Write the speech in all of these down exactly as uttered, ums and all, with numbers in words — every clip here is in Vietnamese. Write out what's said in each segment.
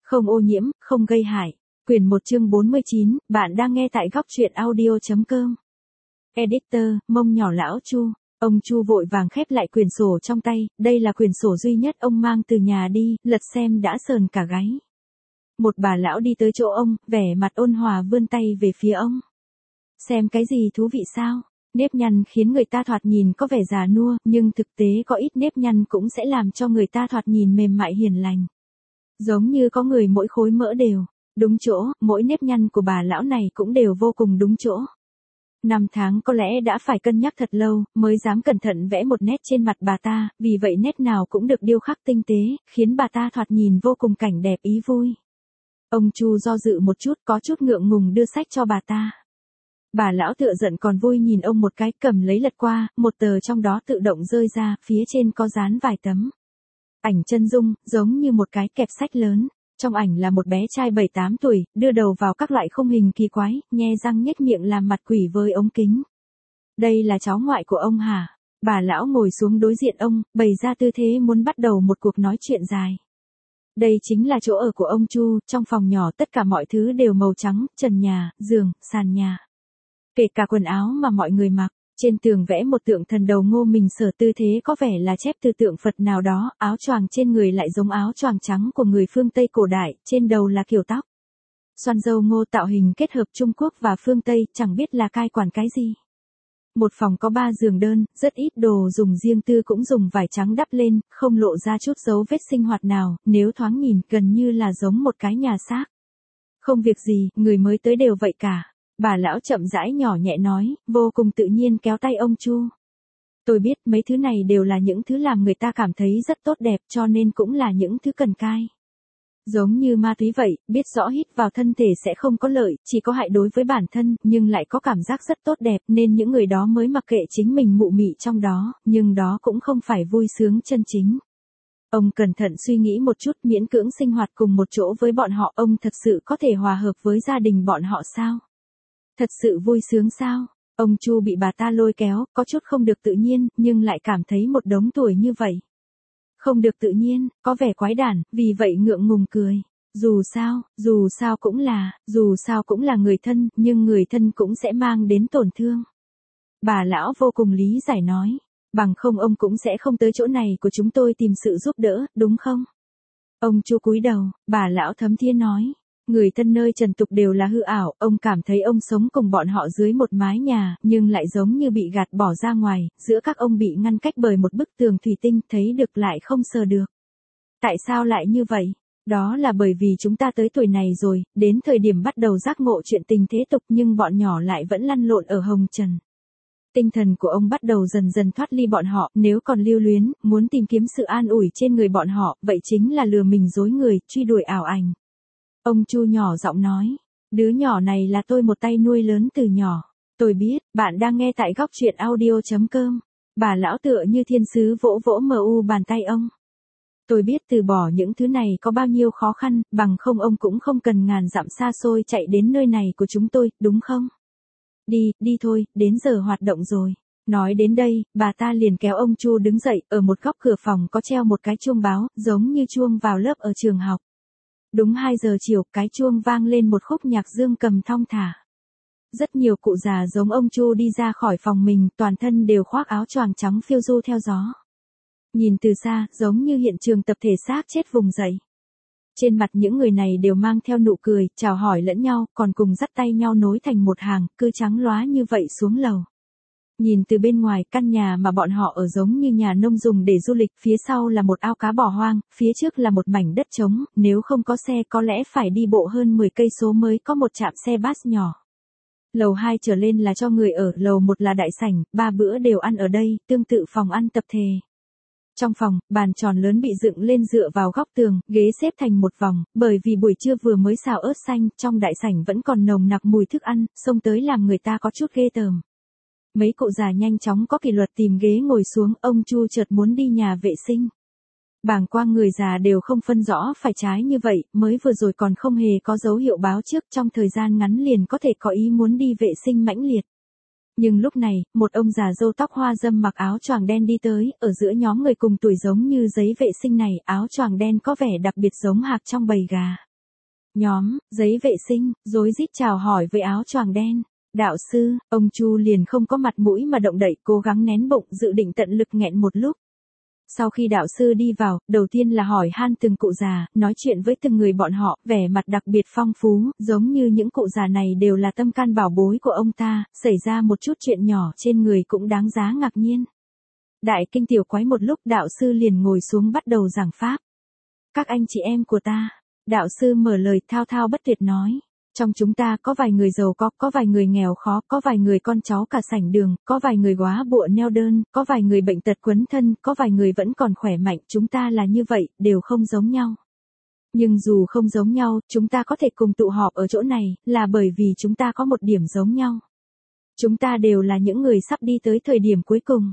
Không ô nhiễm, không gây hại. Quyển một chương bốn mươi chín, bạn đang nghe tại góc truyện audio.com. Editor, mông nhỏ lão Chu. Ông Chu vội vàng khép lại quyển sổ trong tay, đây là quyển sổ duy nhất ông mang từ nhà đi, lật xem đã sờn cả gáy. Một bà lão đi tới chỗ ông, vẻ mặt ôn hòa vươn tay về phía ông. Xem cái gì thú vị sao? Nếp nhăn khiến người ta thoạt nhìn có vẻ già nua, nhưng thực tế có ít nếp nhăn cũng sẽ làm cho người ta thoạt nhìn mềm mại hiền lành. Giống như có người mỗi khối mỡ đều, đúng chỗ, mỗi nếp nhăn của bà lão này cũng đều vô cùng đúng chỗ. Năm tháng có lẽ đã phải cân nhắc thật lâu, mới dám cẩn thận vẽ một nét trên mặt bà ta, vì vậy nét nào cũng được điêu khắc tinh tế, khiến bà ta thoạt nhìn vô cùng cảnh đẹp ý vui. Ông Chu do dự một chút, có chút ngượng ngùng đưa sách cho bà ta. Bà lão tựa giận còn vui nhìn ông một cái, cầm lấy lật qua, một tờ trong đó tự động rơi ra, phía trên có dán vài tấm ảnh chân dung, giống như một cái kẹp sách lớn. Trong ảnh là một bé trai bảy tám tuổi, đưa đầu vào các loại khung hình kỳ quái, nhe răng nhếch miệng làm mặt quỷ với ống kính. Đây là cháu ngoại của ông hả? Bà lão ngồi xuống đối diện ông, bày ra tư thế muốn bắt đầu một cuộc nói chuyện dài. Đây chính là chỗ ở của ông Chu, trong phòng nhỏ tất cả mọi thứ đều màu trắng, trần nhà, giường, sàn nhà. Kể cả quần áo mà mọi người mặc. Trên tường vẽ một tượng thần đầu ngô mình sở, tư thế có vẻ là chép từ tượng Phật nào đó, áo choàng trên người lại giống áo choàng trắng của người phương Tây cổ đại, trên đầu là kiểu tóc xoăn râu ngô tạo hình kết hợp Trung Quốc và phương Tây, chẳng biết là cai quản cái gì. Một phòng có ba giường đơn, rất ít đồ dùng riêng tư cũng dùng vải trắng đắp lên, không lộ ra chút dấu vết sinh hoạt nào, nếu thoáng nhìn gần như là giống một cái nhà xác. Không việc gì, người mới tới đều vậy cả. Bà lão chậm rãi nhỏ nhẹ nói, vô cùng tự nhiên kéo tay ông Chu. Tôi biết mấy thứ này đều là những thứ làm người ta cảm thấy rất tốt đẹp, cho nên cũng là những thứ cần cai. Giống như ma túy vậy, biết rõ hít vào thân thể sẽ không có lợi, chỉ có hại đối với bản thân, nhưng lại có cảm giác rất tốt đẹp, nên những người đó mới mặc kệ chính mình mụ mị trong đó, nhưng đó cũng không phải vui sướng chân chính. Ông cẩn thận suy nghĩ một chút, miễn cưỡng sinh hoạt cùng một chỗ với bọn họ, ông thật sự có thể hòa hợp với gia đình bọn họ sao? Thật sự vui sướng sao? Ông Chu bị bà ta lôi kéo, có chút không được tự nhiên, nhưng lại cảm thấy một đống tuổi như vậy. Không được tự nhiên, có vẻ quái đản, vì vậy ngượng ngùng cười. Dù sao, dù sao cũng là, dù sao cũng là người thân, nhưng người thân cũng sẽ mang đến tổn thương. Bà lão vô cùng lý giải nói, bằng không ông cũng sẽ không tới chỗ này của chúng tôi tìm sự giúp đỡ, đúng không? Ông Chu cúi đầu, bà lão thấm thía nói. Người thân nơi trần tục đều là hư ảo, ông cảm thấy ông sống cùng bọn họ dưới một mái nhà, nhưng lại giống như bị gạt bỏ ra ngoài, giữa các ông bị ngăn cách bởi một bức tường thủy tinh, thấy được lại không sờ được. Tại sao lại như vậy? Đó là bởi vì chúng ta tới tuổi này rồi, đến thời điểm bắt đầu giác ngộ chuyện tình thế tục, nhưng bọn nhỏ lại vẫn lăn lộn ở hồng trần. Tinh thần của ông bắt đầu dần dần thoát ly bọn họ, nếu còn lưu luyến, muốn tìm kiếm sự an ủi trên người bọn họ, vậy chính là lừa mình dối người, truy đuổi ảo ảnh. Ông Chu nhỏ giọng nói, đứa nhỏ này là tôi một tay nuôi lớn từ nhỏ. Tôi biết, bạn đang nghe tại góc truyện audio.com. Bà lão tựa như thiên sứ vỗ vỗ mờ u bàn tay ông. Tôi biết từ bỏ những thứ này có bao nhiêu khó khăn, bằng không ông cũng không cần ngàn dặm xa xôi chạy đến nơi này của chúng tôi, đúng không? Đi, đi thôi, đến giờ hoạt động rồi. Nói đến đây, bà ta liền kéo ông Chu đứng dậy, ở một góc cửa phòng có treo một cái chuông báo, giống như chuông vào lớp ở trường học. Đúng hai giờ chiều, cái chuông vang lên một khúc nhạc dương cầm thong thả. Rất nhiều cụ già giống ông Chu đi ra khỏi phòng mình, toàn thân đều khoác áo choàng trắng phiêu du theo gió. Nhìn từ xa, giống như hiện trường tập thể xác chết vùng dậy. Trên mặt những người này đều mang theo nụ cười, chào hỏi lẫn nhau, còn cùng dắt tay nhau nối thành một hàng, cứ trắng lóa như vậy xuống lầu. Nhìn từ bên ngoài, căn nhà mà bọn họ ở giống như nhà nông dùng để du lịch, phía sau là một ao cá bỏ hoang, phía trước là một mảnh đất trống, nếu không có xe có lẽ phải đi bộ hơn mười cây số mới có một trạm xe bus nhỏ. Lầu hai trở lên là cho người ở, lầu một là đại sảnh, ba bữa đều ăn ở đây, tương tự phòng ăn tập thể. Trong phòng, bàn tròn lớn bị dựng lên dựa vào góc tường, ghế xếp thành một vòng, bởi vì buổi trưa vừa mới xào ớt xanh, trong đại sảnh vẫn còn nồng nặc mùi thức ăn, xông tới làm người ta có chút ghê tởm. Mấy cụ già nhanh chóng có kỷ luật tìm ghế ngồi xuống, ông Chu chợt muốn đi nhà vệ sinh. Bàng quang người già đều không phân rõ phải trái như vậy, mới vừa rồi còn không hề có dấu hiệu báo trước, trong thời gian ngắn liền có thể có ý muốn đi vệ sinh mãnh liệt. Nhưng lúc này, một ông già râu tóc hoa râm mặc áo choàng đen đi tới, ở giữa nhóm người cùng tuổi giống như giấy vệ sinh này, áo choàng đen có vẻ đặc biệt giống hạc trong bầy gà. Nhóm, giấy vệ sinh, rối rít chào hỏi với áo choàng đen. Đạo sư, ông Chu liền không có mặt mũi mà động đậy, cố gắng nén bụng, dự định tận lực nghẹn một lúc. Sau khi đạo sư đi vào, đầu tiên là hỏi han từng cụ già, nói chuyện với từng người bọn họ, vẻ mặt đặc biệt phong phú, giống như những cụ già này đều là tâm can bảo bối của ông ta, xảy ra một chút chuyện nhỏ trên người cũng đáng giá ngạc nhiên. Đại kinh tiểu quái một lúc, đạo sư liền ngồi xuống bắt đầu giảng pháp. Các anh chị em của ta, đạo sư mở lời thao thao bất tuyệt nói. Trong chúng ta có vài người giàu có, có vài người nghèo khó, có vài người con cháu cả sảnh đường, có vài người góa bụa neo đơn, có vài người bệnh tật quấn thân, có vài người vẫn còn khỏe mạnh, chúng ta là như vậy, đều không giống nhau. Nhưng dù không giống nhau, chúng ta có thể cùng tụ họp ở chỗ này, là bởi vì chúng ta có một điểm giống nhau. Chúng ta đều là những người sắp đi tới thời điểm cuối cùng.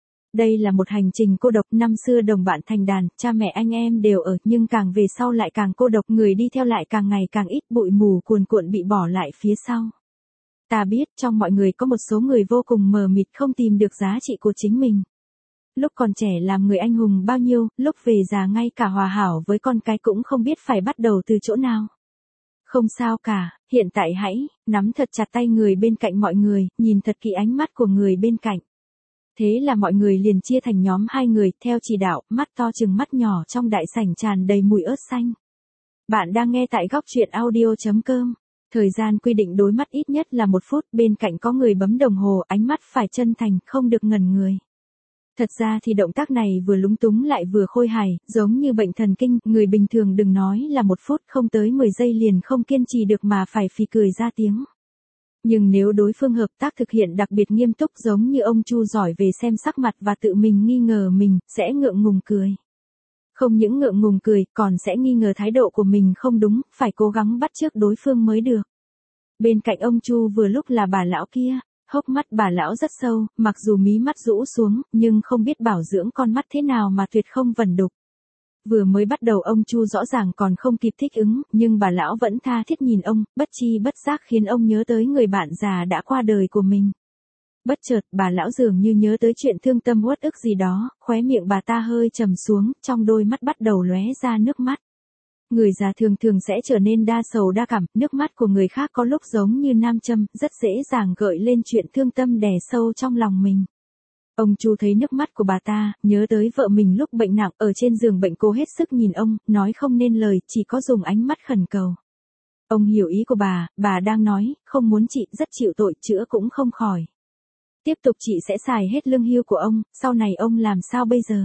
Đây là một hành trình cô độc, năm xưa đồng bạn thành đàn, cha mẹ anh em đều ở, nhưng càng về sau lại càng cô độc, người đi theo lại càng ngày càng ít, bụi mù cuồn cuộn bị bỏ lại phía sau. Ta biết, trong mọi người có một số người vô cùng mờ mịt, không tìm được giá trị của chính mình. Lúc còn trẻ làm người anh hùng bao nhiêu, lúc về già ngay cả hòa hảo với con cái cũng không biết phải bắt đầu từ chỗ nào. Không sao cả, hiện tại hãy nắm thật chặt tay người bên cạnh mọi người, nhìn thật kỹ ánh mắt của người bên cạnh. Thế là mọi người liền chia thành nhóm hai người, theo chỉ đạo, mắt to chừng mắt nhỏ trong đại sảnh tràn đầy mùi ớt xanh. Bạn đang nghe tại góc truyện audio chấm com. Thời gian quy định đối mắt ít nhất là một phút, bên cạnh có người bấm đồng hồ, ánh mắt phải chân thành, không được ngẩn người. Thật ra thì động tác này vừa lúng túng lại vừa khôi hài, giống như bệnh thần kinh, người bình thường đừng nói là một phút, không tới mười giây liền không kiên trì được mà phải phì cười ra tiếng. Nhưng nếu đối phương hợp tác thực hiện đặc biệt nghiêm túc giống như ông Chu giỏi về xem sắc mặt và tự mình nghi ngờ mình, sẽ ngượng ngùng cười. Không những ngượng ngùng cười, còn sẽ nghi ngờ thái độ của mình không đúng, phải cố gắng bắt chước đối phương mới được. Bên cạnh ông Chu vừa lúc là bà lão kia, hốc mắt bà lão rất sâu, mặc dù mí mắt rũ xuống, nhưng không biết bảo dưỡng con mắt thế nào mà tuyệt không vẩn đục. Vừa mới bắt đầu ông Chu rõ ràng còn không kịp thích ứng, nhưng bà lão vẫn tha thiết nhìn ông, bất chi bất giác khiến ông nhớ tới người bạn già đã qua đời của mình. Bất chợt, bà lão dường như nhớ tới chuyện thương tâm uất ức gì đó, khóe miệng bà ta hơi trầm xuống, trong đôi mắt bắt đầu lóe ra nước mắt. Người già thường thường sẽ trở nên đa sầu đa cảm, nước mắt của người khác có lúc giống như nam châm, rất dễ dàng gợi lên chuyện thương tâm đè sâu trong lòng mình. Ông Chu thấy nước mắt của bà ta, nhớ tới vợ mình lúc bệnh nặng, ở trên giường bệnh cô hết sức nhìn ông, nói không nên lời, chỉ có dùng ánh mắt khẩn cầu. Ông hiểu ý của bà, bà đang nói, không muốn trị, rất chịu tội, chữa cũng không khỏi. Tiếp tục chị sẽ xài hết lương hưu của ông, sau này ông làm sao bây giờ?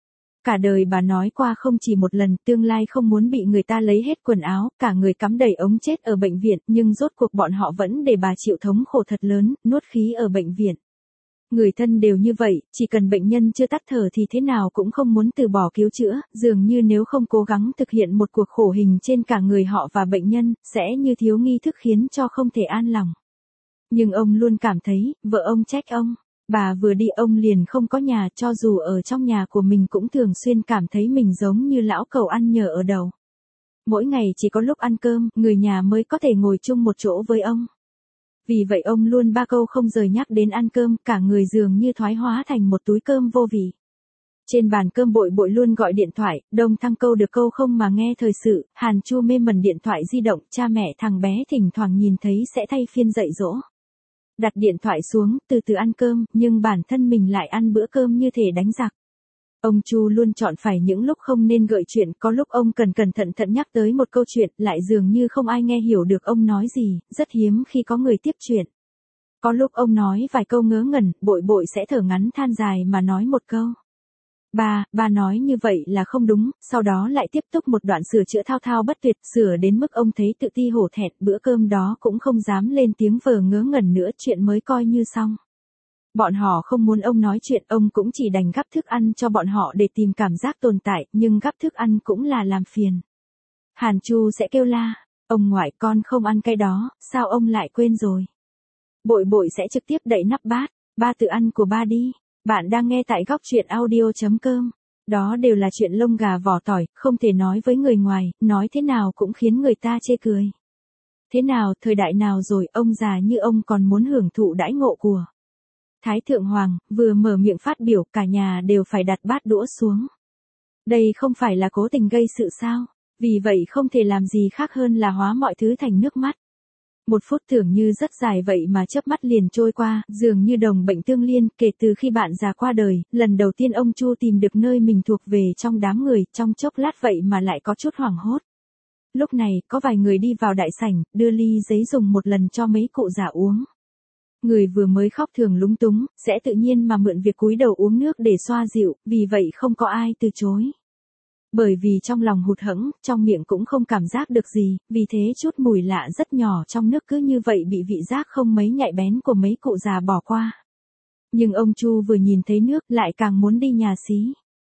Cả đời bà nói qua không chỉ một lần, tương lai không muốn bị người ta lấy hết quần áo, cả người cắm đầy ống chết ở bệnh viện, nhưng rốt cuộc bọn họ vẫn để bà chịu thống khổ thật lớn, nuốt khí ở bệnh viện. Người thân đều như vậy, chỉ cần bệnh nhân chưa tắt thở thì thế nào cũng không muốn từ bỏ cứu chữa, dường như nếu không cố gắng thực hiện một cuộc khổ hình trên cả người họ và bệnh nhân, sẽ như thiếu nghi thức khiến cho không thể an lòng. Nhưng ông luôn cảm thấy, vợ ông trách ông, bà vừa đi ông liền không có nhà, cho dù ở trong nhà của mình cũng thường xuyên cảm thấy mình giống như lão cẩu ăn nhờ ở đầu. Mỗi ngày chỉ có lúc ăn cơm, người nhà mới có thể ngồi chung một chỗ với ông. Vì vậy ông luôn ba câu không rời nhắc đến ăn cơm, cả người dường như thoái hóa thành một túi cơm vô vị. Trên bàn cơm bội bội luôn gọi điện thoại, Đông Thăng câu được câu không mà nghe thời sự, Hàn Chu mê mẩn điện thoại di động, cha mẹ thằng bé thỉnh thoảng nhìn thấy sẽ thay phiên dạy dỗ. Đặt điện thoại xuống, từ từ ăn cơm, nhưng bản thân mình lại ăn bữa cơm như thể đánh giặc. Ông Chu luôn chọn phải những lúc không nên gợi chuyện, có lúc ông cần cẩn thận thận nhắc tới một câu chuyện, lại dường như không ai nghe hiểu được ông nói gì, rất hiếm khi có người tiếp chuyện. Có lúc ông nói vài câu ngớ ngẩn, bội bội sẽ thở ngắn than dài mà nói một câu. Ba, ba nói như vậy là không đúng, sau đó lại tiếp tục một đoạn sửa chữa thao thao bất tuyệt, sửa đến mức ông thấy tự ti hổ thẹn, bữa cơm đó cũng không dám lên tiếng vờ ngớ ngẩn nữa, chuyện mới coi như xong. Bọn họ không muốn ông nói chuyện, ông cũng chỉ đành gắp thức ăn cho bọn họ để tìm cảm giác tồn tại, nhưng gắp thức ăn cũng là làm phiền. Hàn Chu sẽ kêu la, ông ngoại con không ăn cái đó, sao ông lại quên rồi. Bội bội sẽ trực tiếp đậy nắp bát, ba tự ăn của ba đi. Bạn đang nghe tại góc truyện audio chấm com. Đó đều là chuyện lông gà vỏ tỏi, không thể nói với người ngoài, nói thế nào cũng khiến người ta chê cười. Thế nào, thời đại nào rồi, ông già như ông còn muốn hưởng thụ đãi ngộ của Thái Thượng Hoàng, vừa mở miệng phát biểu, cả nhà đều phải đặt bát đũa xuống. Đây không phải là cố tình gây sự sao? Vì vậy không thể làm gì khác hơn là hóa mọi thứ thành nước mắt. Một phút tưởng như rất dài vậy mà chớp mắt liền trôi qua, dường như đồng bệnh tương liên, kể từ khi bạn già qua đời, lần đầu tiên ông Chu tìm được nơi mình thuộc về trong đám người, trong chốc lát vậy mà lại có chút hoảng hốt. Lúc này, có vài người đi vào đại sảnh, đưa ly giấy dùng một lần cho mấy cụ già uống. Người vừa mới khóc thường lúng túng, sẽ tự nhiên mà mượn việc cúi đầu uống nước để xoa dịu, vì vậy không có ai từ chối. Bởi vì trong lòng hụt hẫng, trong miệng cũng không cảm giác được gì, vì thế chút mùi lạ rất nhỏ trong nước cứ như vậy bị vị giác không mấy nhạy bén của mấy cụ già bỏ qua. Nhưng ông Chu vừa nhìn thấy nước lại càng muốn đi nhà xí.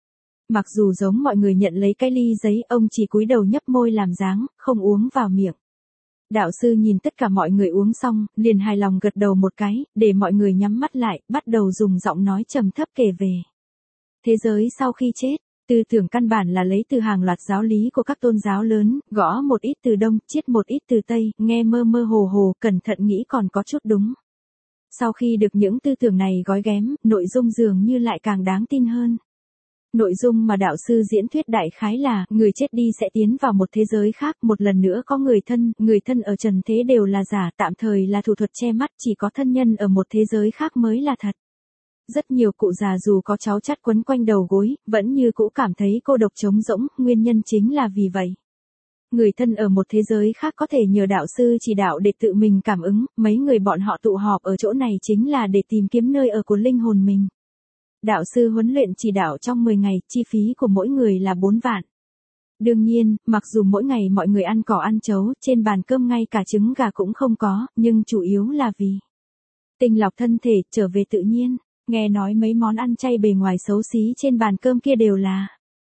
Mặc dù giống mọi người nhận lấy cái ly giấy, ông chỉ cúi đầu nhấp môi làm dáng, không uống vào miệng. Đạo sư nhìn tất cả mọi người uống xong, liền hài lòng gật đầu một cái, để mọi người nhắm mắt lại, bắt đầu dùng giọng nói trầm thấp kể về thế giới sau khi chết. Tư tưởng căn bản là lấy từ hàng loạt giáo lý của các tôn giáo lớn, gõ một ít từ Đông, chiết một ít từ Tây, nghe mơ mơ hồ hồ, cẩn thận nghĩ còn có chút đúng. Sau khi được những tư tưởng này gói ghém, nội dung dường như lại càng đáng tin hơn. Nội dung mà đạo sư diễn thuyết đại khái là, người chết đi sẽ tiến vào một thế giới khác, một lần nữa có người thân, người thân ở trần thế đều là giả, tạm thời là thủ thuật che mắt, chỉ có thân nhân ở một thế giới khác mới là thật. Rất nhiều cụ già dù có cháu chắt quấn quanh đầu gối, vẫn như cũ cảm thấy cô độc trống rỗng, nguyên nhân chính là vì vậy. Người thân ở một thế giới khác có thể nhờ đạo sư chỉ đạo để tự mình cảm ứng, mấy người bọn họ tụ họp ở chỗ này chính là để tìm kiếm nơi ở của linh hồn mình. Đạo sư huấn luyện chỉ đạo trong mười ngày, chi phí của mỗi người là bốn vạn. Đương nhiên, mặc dù mỗi ngày mọi người ăn cỏ ăn chấu, trên bàn cơm ngay cả trứng gà cũng không có, nhưng chủ yếu là vì tinh lọc thân thể, trở về tự nhiên. Nghe nói mấy món ăn chay bề ngoài xấu xí trên bàn cơm kia đều là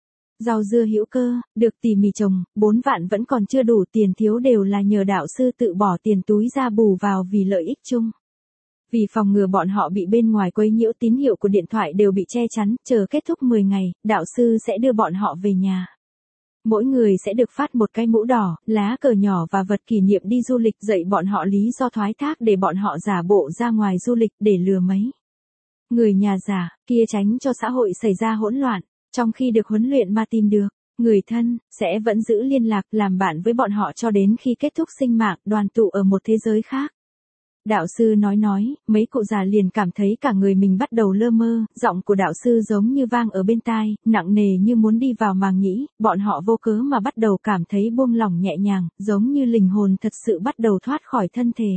rau dưa hữu cơ, được tỉ mỉ trồng, bốn vạn vẫn còn chưa đủ, tiền thiếu đều là nhờ đạo sư tự bỏ tiền túi ra bù vào vì lợi ích chung. Vì phòng ngừa bọn họ bị bên ngoài quấy nhiễu, tín hiệu của điện thoại đều bị che chắn, chờ kết thúc mười ngày, đạo sư sẽ đưa bọn họ về nhà. Mỗi người sẽ được phát một cái mũ đỏ, lá cờ nhỏ và vật kỷ niệm đi du lịch, dạy bọn họ lý do thoái thác để bọn họ giả bộ ra ngoài du lịch để lừa mấy người nhà giả kia, tránh cho xã hội xảy ra hỗn loạn. Trong khi được huấn luyện mà tìm được người thân, sẽ vẫn giữ liên lạc, làm bạn với bọn họ cho đến khi kết thúc sinh mạng, đoàn tụ ở một thế giới khác. Đạo sư nói nói, mấy cụ già liền cảm thấy cả người mình bắt đầu lơ mơ, giọng của đạo sư giống như vang ở bên tai, nặng nề như muốn đi vào màng nhĩ, bọn họ vô cớ mà bắt đầu cảm thấy buông lỏng nhẹ nhàng, giống như linh hồn thật sự bắt đầu thoát khỏi thân thể.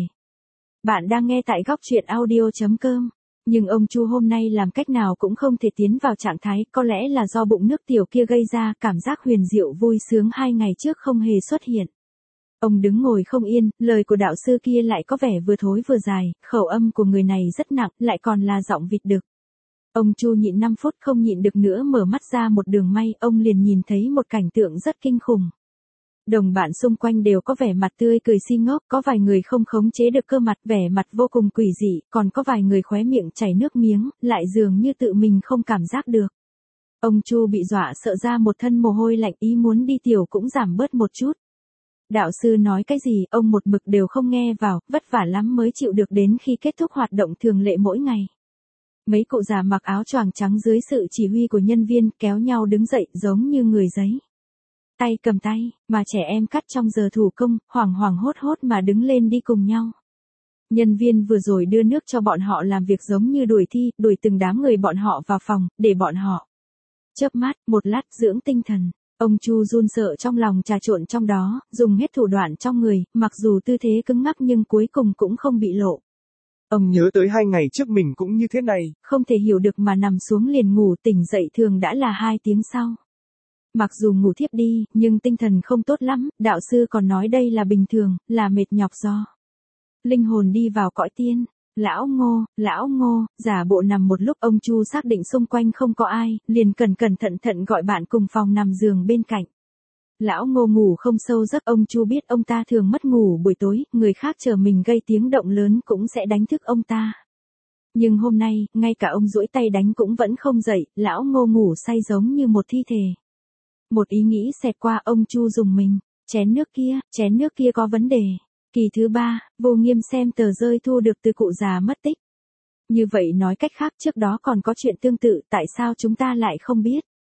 Bạn đang nghe tại góc truyện audio chấm com. Nhưng ông Chu hôm nay làm cách nào cũng không thể tiến vào trạng thái, có lẽ là do bụng nước tiểu kia gây ra, cảm giác huyền diệu vui sướng hai ngày trước không hề xuất hiện. Ông đứng ngồi không yên, lời của đạo sư kia lại có vẻ vừa thối vừa dài, khẩu âm của người này rất nặng, lại còn là giọng vịt đực. Ông Chu nhịn năm phút không nhịn được nữa, mở mắt ra một đường may, ông liền nhìn thấy một cảnh tượng rất kinh khủng. Đồng bạn xung quanh đều có vẻ mặt tươi cười si ngốc, có vài người không khống chế được cơ mặt, vẻ mặt vô cùng quỷ dị, còn có vài người khóe miệng chảy nước miếng, lại dường như tự mình không cảm giác được. Ông Chu bị dọa sợ ra một thân mồ hôi lạnh, ý muốn đi tiểu cũng giảm bớt một chút. Đạo sư nói cái gì, ông một mực đều không nghe vào, vất vả lắm mới chịu được đến khi kết thúc hoạt động thường lệ mỗi ngày. Mấy cụ già mặc áo choàng trắng dưới sự chỉ huy của nhân viên, kéo nhau đứng dậy giống như người giấy. Tay cầm tay, mà trẻ em cắt trong giờ thủ công, hoảng hoảng hốt hốt mà đứng lên đi cùng nhau. Nhân viên vừa rồi đưa nước cho bọn họ làm việc giống như đuổi thi, đuổi từng đám người bọn họ vào phòng, để bọn họ chớp mắt, một lát dưỡng tinh thần. Ông Chu run sợ trong lòng trà trộn trong đó, dùng hết thủ đoạn trong người, mặc dù tư thế cứng ngắc nhưng cuối cùng cũng không bị lộ. Ông nhớ tới hai ngày trước mình cũng như thế này. Không thể hiểu được mà nằm xuống liền ngủ, tỉnh dậy thường đã là hai tiếng sau. Mặc dù ngủ thiếp đi, nhưng tinh thần không tốt lắm, đạo sư còn nói đây là bình thường, là mệt nhọc do linh hồn đi vào cõi tiên. Lão Ngô, lão Ngô, giả bộ nằm một lúc, ông Chu xác định xung quanh không có ai, liền cẩn cẩn thận thận gọi bạn cùng phòng nằm giường bên cạnh. Lão Ngô ngủ không sâu giấc, ông Chu biết ông ta thường mất ngủ buổi tối, người khác chờ mình gây tiếng động lớn cũng sẽ đánh thức ông ta. Nhưng hôm nay, ngay cả ông duỗi tay đánh cũng vẫn không dậy, lão Ngô ngủ say giống như một thi thể. Một ý nghĩ xẹt qua ông Chu dùng mình, chén nước kia, chén nước kia có vấn đề. Kỳ thứ ba, Vô Nghiêm xem tờ rơi thu được từ cụ già mất tích. Như vậy nói cách khác trước đó còn có chuyện tương tự, tại sao chúng ta lại không biết?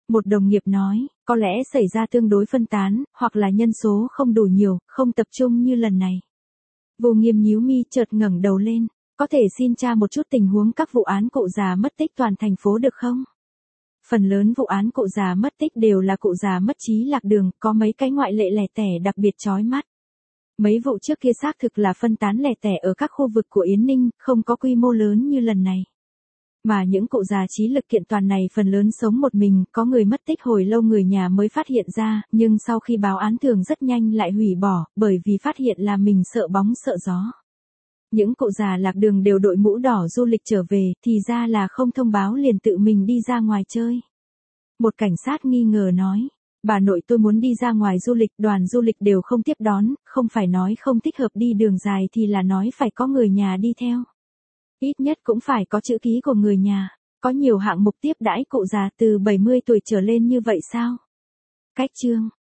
Một đồng nghiệp nói, có lẽ xảy ra tương đối phân tán, hoặc là nhân số không đủ nhiều, không tập trung như lần này. Vô Nghiêm nhíu mi chợt ngẩng đầu lên, có thể xin tra một chút tình huống các vụ án cụ già mất tích toàn thành phố được không? Phần lớn vụ án cụ già mất tích đều là cụ già mất trí lạc đường, có mấy cái ngoại lệ lẻ tẻ đặc biệt chói mắt. Mấy vụ trước kia xác thực là phân tán lẻ tẻ ở các khu vực của Yến Ninh, không có quy mô lớn như lần này. Mà những cụ già trí lực kiện toàn này phần lớn sống một mình, có người mất tích hồi lâu người nhà mới phát hiện ra, nhưng sau khi báo án thường rất nhanh lại hủy bỏ, bởi vì phát hiện là mình sợ bóng sợ gió. Những cụ già lạc đường đều đội mũ đỏ du lịch trở về, thì ra là không thông báo liền tự mình đi ra ngoài chơi. Một cảnh sát nghi ngờ nói, bà nội tôi muốn đi ra ngoài du lịch, đoàn du lịch đều không tiếp đón, không phải nói không thích hợp đi đường dài thì là nói phải có người nhà đi theo. Ít nhất cũng phải có chữ ký của người nhà, có nhiều hạng mục tiếp đãi cụ già từ bảy mươi tuổi trở lên như vậy sao? Cách chương